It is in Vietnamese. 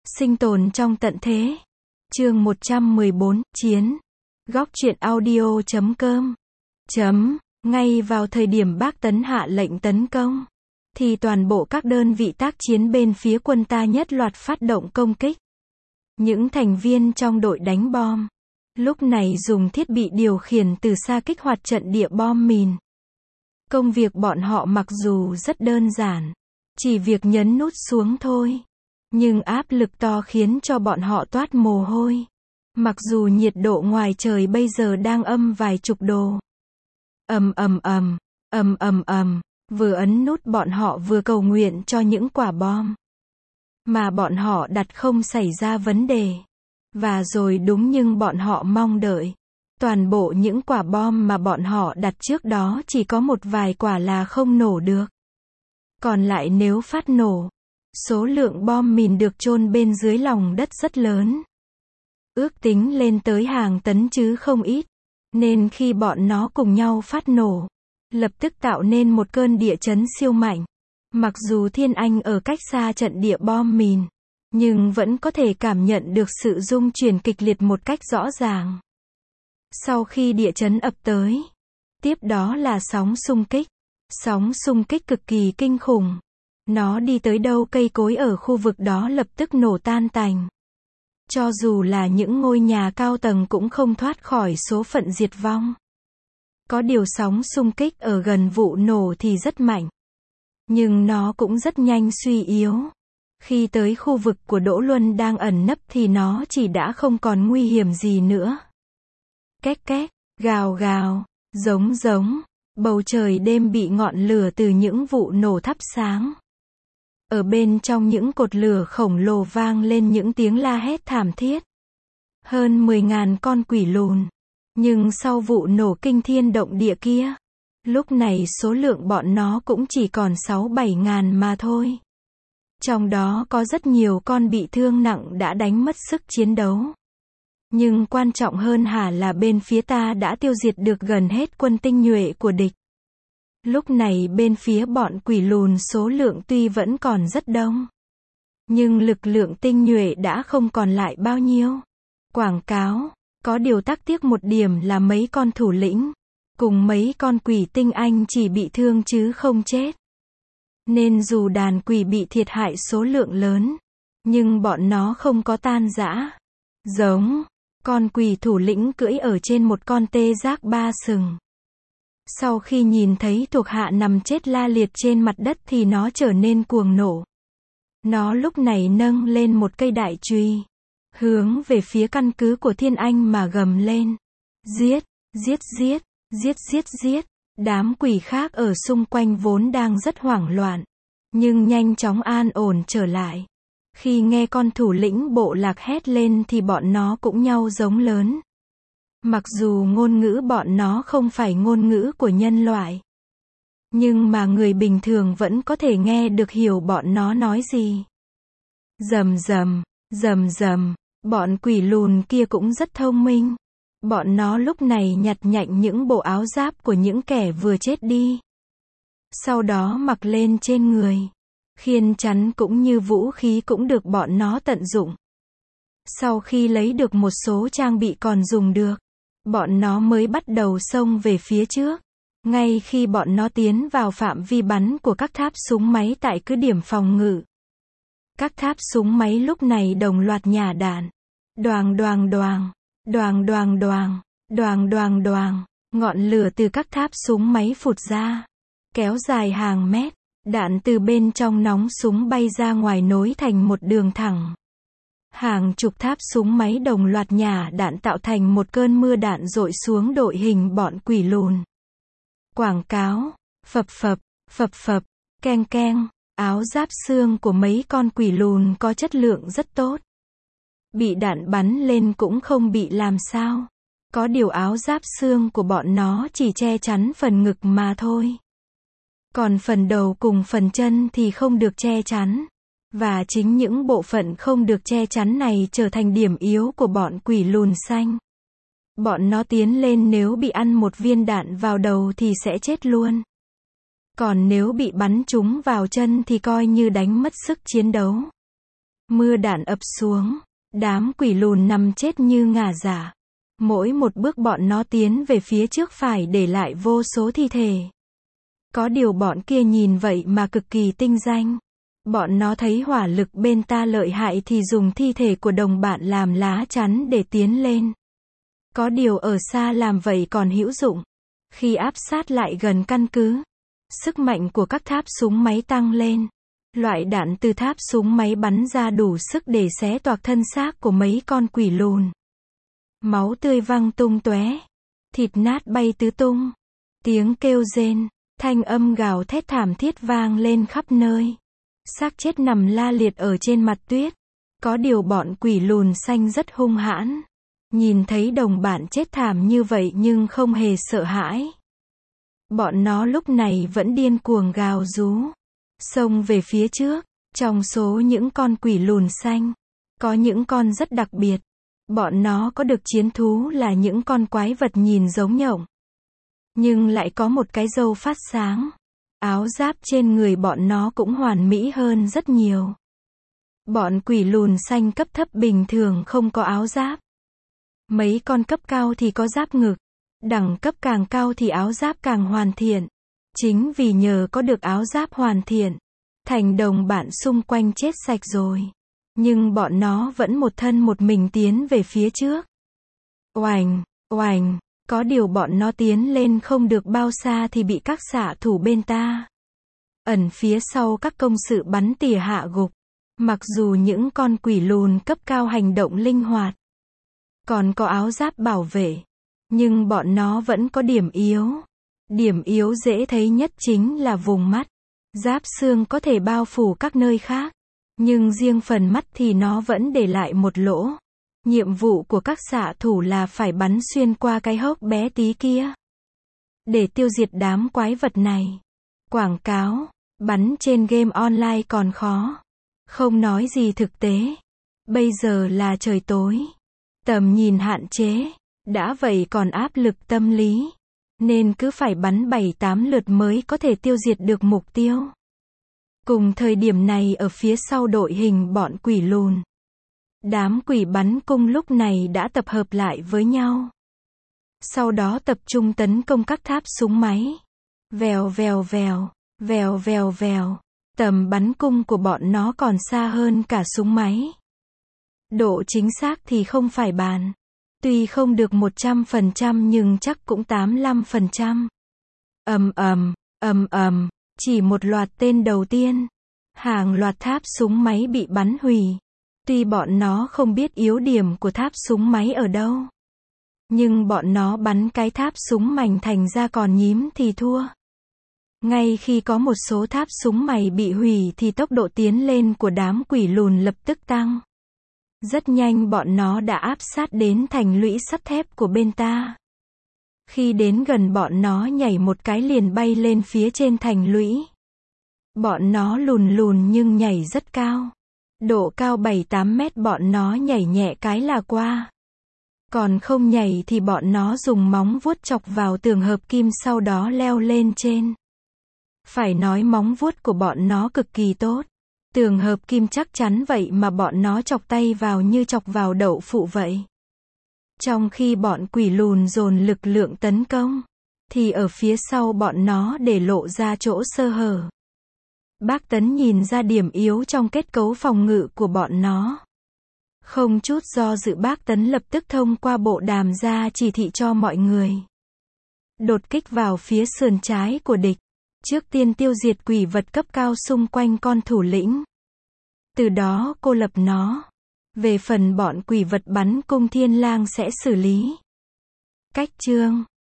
Sinh tồn trong tận thế. Chương 114, Chiến. Góc truyện audio.com. Ngay vào thời điểm Bác Tấn hạ lệnh tấn công, thì toàn bộ các đơn vị tác chiến bên phía quân ta nhất loạt phát động công kích. Những thành viên trong đội đánh bom, lúc này dùng thiết bị điều khiển từ xa kích hoạt trận địa bom mìn. Công việc bọn họ mặc dù rất đơn giản, chỉ việc nhấn nút xuống thôi. Nhưng áp lực to khiến cho bọn họ toát mồ hôi. Mặc dù nhiệt độ ngoài trời bây giờ đang âm vài chục độ. Vừa ấn nút bọn họ vừa cầu nguyện cho những quả bom mà bọn họ đặt không xảy ra vấn đề. Và rồi đúng như bọn họ mong đợi, toàn bộ những quả bom mà bọn họ đặt trước đó chỉ có một vài quả là không nổ được. Còn lại nếu phát nổ, số lượng bom mìn được chôn bên dưới lòng đất rất lớn. Ước tính lên tới hàng tấn chứ không ít. Nên khi bọn nó cùng nhau phát nổ, lập tức tạo nên một cơn địa chấn siêu mạnh. Mặc dù Thiên Anh ở cách xa trận địa bom mìn, nhưng vẫn có thể cảm nhận được sự rung chuyển kịch liệt một cách rõ ràng. Sau khi địa chấn ập tới, tiếp đó là sóng xung kích. Sóng xung kích cực kỳ kinh khủng. Nó đi tới đâu cây cối ở khu vực đó lập tức nổ tan tành. Cho dù là những ngôi nhà cao tầng cũng không thoát khỏi số phận diệt vong. Có điều sóng xung kích ở gần vụ nổ thì rất mạnh. Nhưng nó cũng rất nhanh suy yếu. Khi tới khu vực của Đỗ Luân đang ẩn nấp thì nó chỉ đã không còn nguy hiểm gì nữa. Két két, gào gào, giống giống. Bầu trời đêm bị ngọn lửa từ những vụ nổ thắp sáng. Ở bên trong những cột lửa khổng lồ vang lên những tiếng la hét thảm thiết. Hơn 10.000 con quỷ lùn. Nhưng sau vụ nổ kinh thiên động địa kia, lúc này số lượng bọn nó cũng chỉ còn 6-7 mà thôi. Trong đó có rất nhiều con bị thương nặng đã đánh mất sức chiến đấu. Nhưng quan trọng hơn hẳn là bên phía ta đã tiêu diệt được gần hết quân tinh nhuệ của địch. Lúc này bên phía bọn quỷ lùn số lượng tuy vẫn còn rất đông, nhưng lực lượng tinh nhuệ đã không còn lại bao nhiêu. Quảng cáo, có điều tắc tiếc một điểm là mấy con thủ lĩnh, cùng mấy con quỷ tinh anh chỉ bị thương chứ không chết. Nên dù đàn quỷ bị thiệt hại số lượng lớn, nhưng bọn nó không có tan rã. Giống, con quỷ thủ lĩnh cưỡi ở trên một con tê giác 3 sừng. Sau khi nhìn thấy thuộc hạ nằm chết la liệt trên mặt đất thì nó trở nên cuồng nộ. Nó lúc này nâng lên một cây đại chùy, hướng về phía căn cứ của Thiên Anh mà gầm lên. Giết, giết giết, giết giết giết. Đám quỷ khác ở xung quanh vốn đang rất hoảng loạn, nhưng nhanh chóng an ổn trở lại. Khi nghe con thủ lĩnh bộ lạc hét lên thì bọn nó cũng nhau giống lớn. Mặc dù ngôn ngữ bọn nó không phải ngôn ngữ của nhân loại, nhưng mà người bình thường vẫn có thể nghe được hiểu bọn nó nói gì. Rầm rầm, rầm rầm, bọn quỷ lùn kia cũng rất thông minh. Bọn nó lúc này nhặt nhạnh những bộ áo giáp của những kẻ vừa chết đi. Sau đó mặc lên trên người. Khiên chắn cũng như vũ khí cũng được bọn nó tận dụng. Sau khi lấy được một số trang bị còn dùng được, bọn nó mới bắt đầu xông về phía trước. Ngay khi bọn nó tiến vào phạm vi bắn của các tháp súng máy tại cứ điểm phòng ngự, các tháp súng máy lúc này đồng loạt nhả đạn. Đoàng đoàng đoàng, đoàng đoàng đoàng, đoàng đoàng đoàng. Ngọn lửa từ các tháp súng máy phụt ra, kéo dài hàng mét. Đạn từ bên trong nóng súng bay ra ngoài nối thành một đường thẳng. Hàng chục tháp súng máy đồng loạt nhả đạn tạo thành một cơn mưa đạn dội xuống đội hình bọn quỷ lùn. Quảng cáo, phập phập, phập phập, keng keng. Áo giáp xương của mấy con quỷ lùn có chất lượng rất tốt. Bị đạn bắn lên cũng không bị làm sao. Có điều áo giáp xương của bọn nó chỉ che chắn phần ngực mà thôi. Còn phần đầu cùng phần chân thì không được che chắn. Và chính những bộ phận không được che chắn này trở thành điểm yếu của bọn quỷ lùn xanh. Bọn nó tiến lên nếu bị ăn một viên đạn vào đầu thì sẽ chết luôn. Còn nếu bị bắn trúng vào chân thì coi như đánh mất sức chiến đấu. Mưa đạn ập xuống. Đám quỷ lùn nằm chết như ngả giả. Mỗi một bước bọn nó tiến về phía trước phải để lại vô số thi thể. Có điều bọn kia nhìn vậy mà cực kỳ tinh danh. Bọn nó thấy hỏa lực bên ta lợi hại thì dùng thi thể của đồng bạn làm lá chắn để tiến lên. Có điều ở xa làm vậy còn hữu dụng. Khi áp sát lại gần căn cứ, sức mạnh của các tháp súng máy tăng lên. Loại đạn từ tháp súng máy bắn ra đủ sức để xé toạc thân xác của mấy con quỷ lùn. Máu tươi văng tung tóe, thịt nát bay tứ tung. Tiếng kêu rên, thanh âm gào thét thảm thiết vang lên khắp nơi. Xác chết nằm la liệt ở trên mặt tuyết. Có điều bọn quỷ lùn xanh rất hung hãn. Nhìn thấy đồng bạn chết thảm như vậy nhưng không hề sợ hãi. Bọn nó lúc này vẫn điên cuồng gào rú, xông về phía trước. Trong số những con quỷ lùn xanh, có những con rất đặc biệt. Bọn nó có được chiến thú là những con quái vật nhìn giống nhộng, nhưng lại có một cái râu phát sáng. Áo giáp trên người bọn nó cũng hoàn mỹ hơn rất nhiều. Bọn quỷ lùn xanh cấp thấp bình thường không có áo giáp. Mấy con cấp cao thì có giáp ngực. Đẳng cấp càng cao thì áo giáp càng hoàn thiện. Chính vì nhờ có được áo giáp hoàn thiện, thành đồng bạn xung quanh chết sạch rồi. Nhưng bọn nó vẫn một thân một mình tiến về phía trước. Oành, oành, có điều bọn nó tiến lên không được bao xa thì bị các xạ thủ bên ta ẩn phía sau các công sự bắn tỉa hạ gục. Mặc dù những con quỷ lùn cấp cao hành động linh hoạt, còn có áo giáp bảo vệ, nhưng bọn nó vẫn có điểm yếu. Điểm yếu dễ thấy nhất chính là vùng mắt. Giáp xương có thể bao phủ các nơi khác, nhưng riêng phần mắt thì nó vẫn để lại một lỗ. Nhiệm vụ của các xạ thủ là phải bắn xuyên qua cái hốc bé tí kia để tiêu diệt đám quái vật này. Quảng cáo bắn trên game online còn khó, không nói gì thực tế. Bây giờ là trời tối, tầm nhìn hạn chế, đã vậy còn áp lực tâm lý, nên cứ phải bắn 7-8 lượt mới có thể tiêu diệt được mục tiêu. Cùng thời điểm này ở phía sau đội hình bọn quỷ lùn, đám quỷ bắn cung lúc này đã tập hợp lại với nhau. Sau đó tập trung tấn công các tháp súng máy. Vèo vèo vèo, vèo vèo vèo. Tầm bắn cung của bọn nó còn xa hơn cả súng máy. Độ chính xác thì không phải bàn. Tuy không được 100% nhưng chắc cũng 85%. Ầm ầm, ầm ầm, chỉ một loạt tên đầu tiên, hàng loạt tháp súng máy bị bắn hủy. Tuy bọn nó không biết yếu điểm của tháp súng máy ở đâu, nhưng bọn nó bắn cái tháp súng mảnh thành ra còn nhím thì thua. Ngay khi có một số tháp súng mày bị hủy thì tốc độ tiến lên của đám quỷ lùn lập tức tăng. Rất nhanh bọn nó đã áp sát đến thành lũy sắt thép của bên ta. Khi đến gần bọn nó nhảy một cái liền bay lên phía trên thành lũy. Bọn nó lùn lùn nhưng nhảy rất cao. Độ cao 7-8 mét bọn nó nhảy nhẹ cái là qua. Còn không nhảy thì bọn nó dùng móng vuốt chọc vào tường hợp kim sau đó leo lên trên. Phải nói móng vuốt của bọn nó cực kỳ tốt. Tường hợp kim chắc chắn vậy mà bọn nó chọc tay vào như chọc vào đậu phụ vậy. Trong khi bọn quỷ lùn dồn lực lượng tấn công, thì ở phía sau bọn nó để lộ ra chỗ sơ hở. Bác Tấn nhìn ra điểm yếu trong kết cấu phòng ngự của bọn nó. Không chút do dự bác Tấn lập tức thông qua bộ đàm ra chỉ thị cho mọi người đột kích vào phía sườn trái của địch. Trước tiên tiêu diệt quỷ vật cấp cao xung quanh con thủ lĩnh. Từ đó cô lập nó. Về phần bọn quỷ vật bắn cung thiên lang sẽ xử lý. Cách chương